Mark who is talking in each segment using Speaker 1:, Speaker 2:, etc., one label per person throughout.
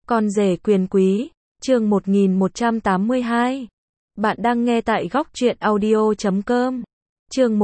Speaker 1: Con rể quyền quý, chương 1182. Bạn đang nghe tại góc truyện audio.com. Chương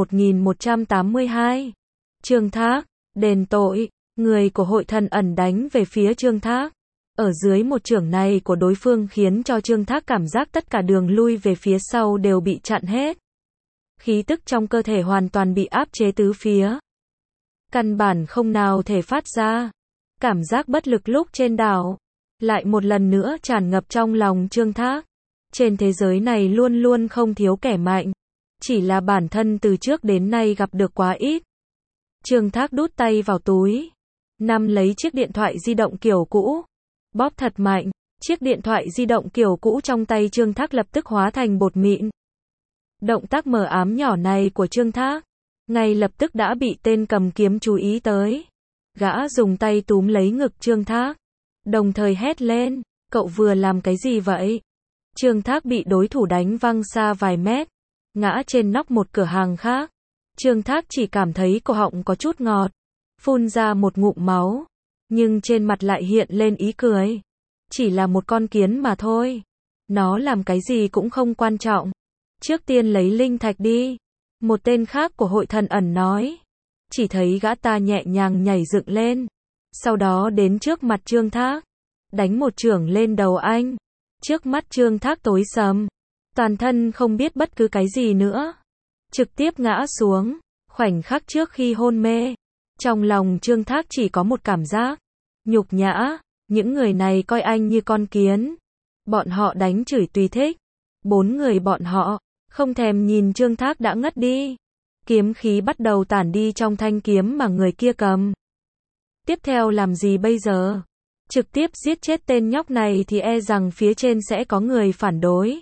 Speaker 1: 1182. Trương Thác, đền tội, người của hội thần ẩn đánh về phía Trương Thác. Ở dưới một chưởng này của đối phương khiến cho Trương Thác cảm giác tất cả đường lui về phía sau đều bị chặn hết. Khí tức trong cơ thể hoàn toàn bị áp chế tứ phía. Căn bản không nào thể phát ra. Cảm giác bất lực lúc trên đảo lại một lần nữa tràn ngập trong lòng Trương Thác. Trên thế giới này luôn luôn không thiếu kẻ mạnh. Chỉ là bản thân từ trước đến nay gặp được quá ít. Trương Thác đút tay vào túi. Nắm lấy chiếc điện thoại di động kiểu cũ. Bóp thật mạnh. Chiếc điện thoại di động kiểu cũ trong tay Trương Thác lập tức hóa thành bột mịn. Động tác mờ ám nhỏ này của Trương Thác ngay lập tức đã bị tên cầm kiếm chú ý tới. Gã dùng tay túm lấy ngực Trương Thác, đồng thời hét lên, cậu vừa làm cái gì vậy? Trương Thác bị đối thủ đánh văng xa vài mét, ngã trên nóc một cửa hàng khác. Trương Thác chỉ cảm thấy cổ họng có chút ngọt, phun ra một ngụm máu, nhưng trên mặt lại hiện lên ý cười. Chỉ là một con kiến mà thôi, nó làm cái gì cũng không quan trọng. Trước tiên lấy linh thạch đi, một tên khác của hội thần ẩn nói. Chỉ thấy gã ta nhẹ nhàng nhảy dựng lên, sau đó đến trước mặt Trương Thác, đánh một chưởng lên đầu anh. Trước mắt Trương Thác tối sầm, toàn thân không biết bất cứ cái gì nữa, trực tiếp ngã xuống. Khoảnh khắc trước khi hôn mê, trong lòng Trương Thác chỉ có một cảm giác nhục nhã. Những người này coi anh như con kiến, bọn họ đánh chửi tùy thích. Bốn người bọn họ không thèm nhìn Trương Thác đã ngất đi. Kiếm khí bắt đầu tản đi trong thanh kiếm mà người kia cầm. Tiếp theo làm gì bây giờ? Trực tiếp giết chết tên nhóc này thì e rằng phía trên sẽ có người phản đối.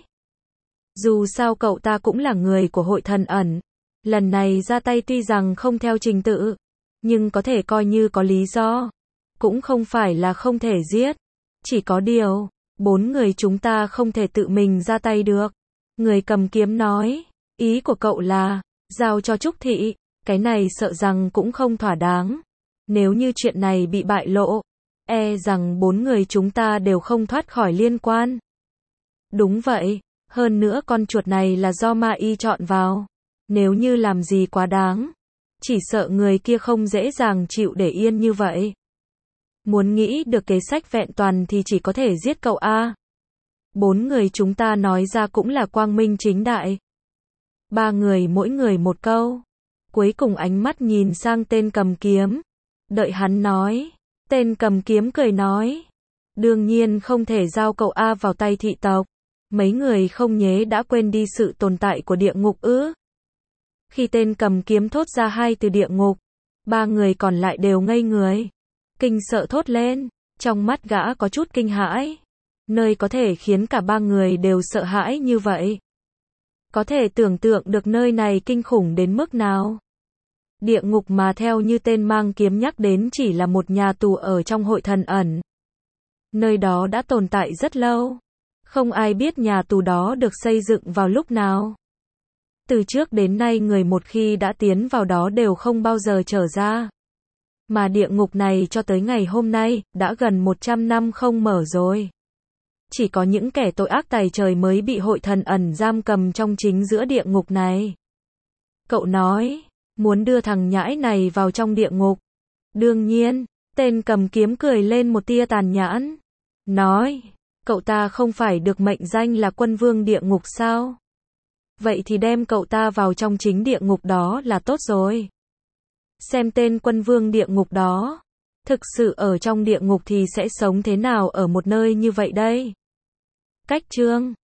Speaker 1: Dù sao cậu ta cũng là người của hội thần ẩn. Lần này ra tay tuy rằng không theo trình tự, nhưng có thể coi như có lý do. Cũng không phải là không thể giết. Chỉ có điều, bốn người chúng ta không thể tự mình ra tay được. Người cầm kiếm nói, ý của cậu là giao cho Trúc Thị, cái này sợ rằng cũng không thỏa đáng. Nếu như chuyện này bị bại lộ, e rằng bốn người chúng ta đều không thoát khỏi liên quan. Đúng vậy, hơn nữa con chuột này là do ma y chọn vào. Nếu như làm gì quá đáng, chỉ sợ người kia không dễ dàng chịu để yên như vậy. Muốn nghĩ được kế sách vẹn toàn thì chỉ có thể giết cậu a. Bốn người chúng ta nói ra cũng là quang minh chính đại. Ba người mỗi người một câu. Cuối cùng ánh mắt nhìn sang tên cầm kiếm. Đợi hắn nói. Tên cầm kiếm cười nói. Đương nhiên không thể giao cậu A vào tay thị tộc. Mấy người không nhớ đã quên đi sự tồn tại của địa ngục ư? Khi tên cầm kiếm thốt ra hai từ địa ngục, ba người còn lại đều ngây người. Kinh sợ thốt lên. Trong mắt gã có chút kinh hãi. Nơi có thể khiến cả ba người đều sợ hãi như vậy. Có thể tưởng tượng được nơi này kinh khủng đến mức nào. Địa ngục mà theo như tên mang kiếm nhắc đến chỉ là một nhà tù ở trong hội thần ẩn. Nơi đó đã tồn tại rất lâu. Không ai biết nhà tù đó được xây dựng vào lúc nào. Từ trước đến nay người một khi đã tiến vào đó đều không bao giờ trở ra. Mà địa ngục này cho tới ngày hôm nay, đã gần 100 năm không mở rồi. Chỉ có những kẻ tội ác tày trời mới bị hội thần ẩn giam cầm trong chính giữa địa ngục này. Cậu nói, muốn đưa thằng nhãi này vào trong địa ngục. Đương nhiên, tên cầm kiếm cười lên một tia tàn nhẫn. Nói, cậu ta không phải được mệnh danh là quân vương địa ngục sao? Vậy thì đem cậu ta vào trong chính địa ngục đó là tốt rồi. Xem tên quân vương địa ngục đó, thực sự ở trong địa ngục thì sẽ sống thế nào ở một nơi như vậy đây? Cách chương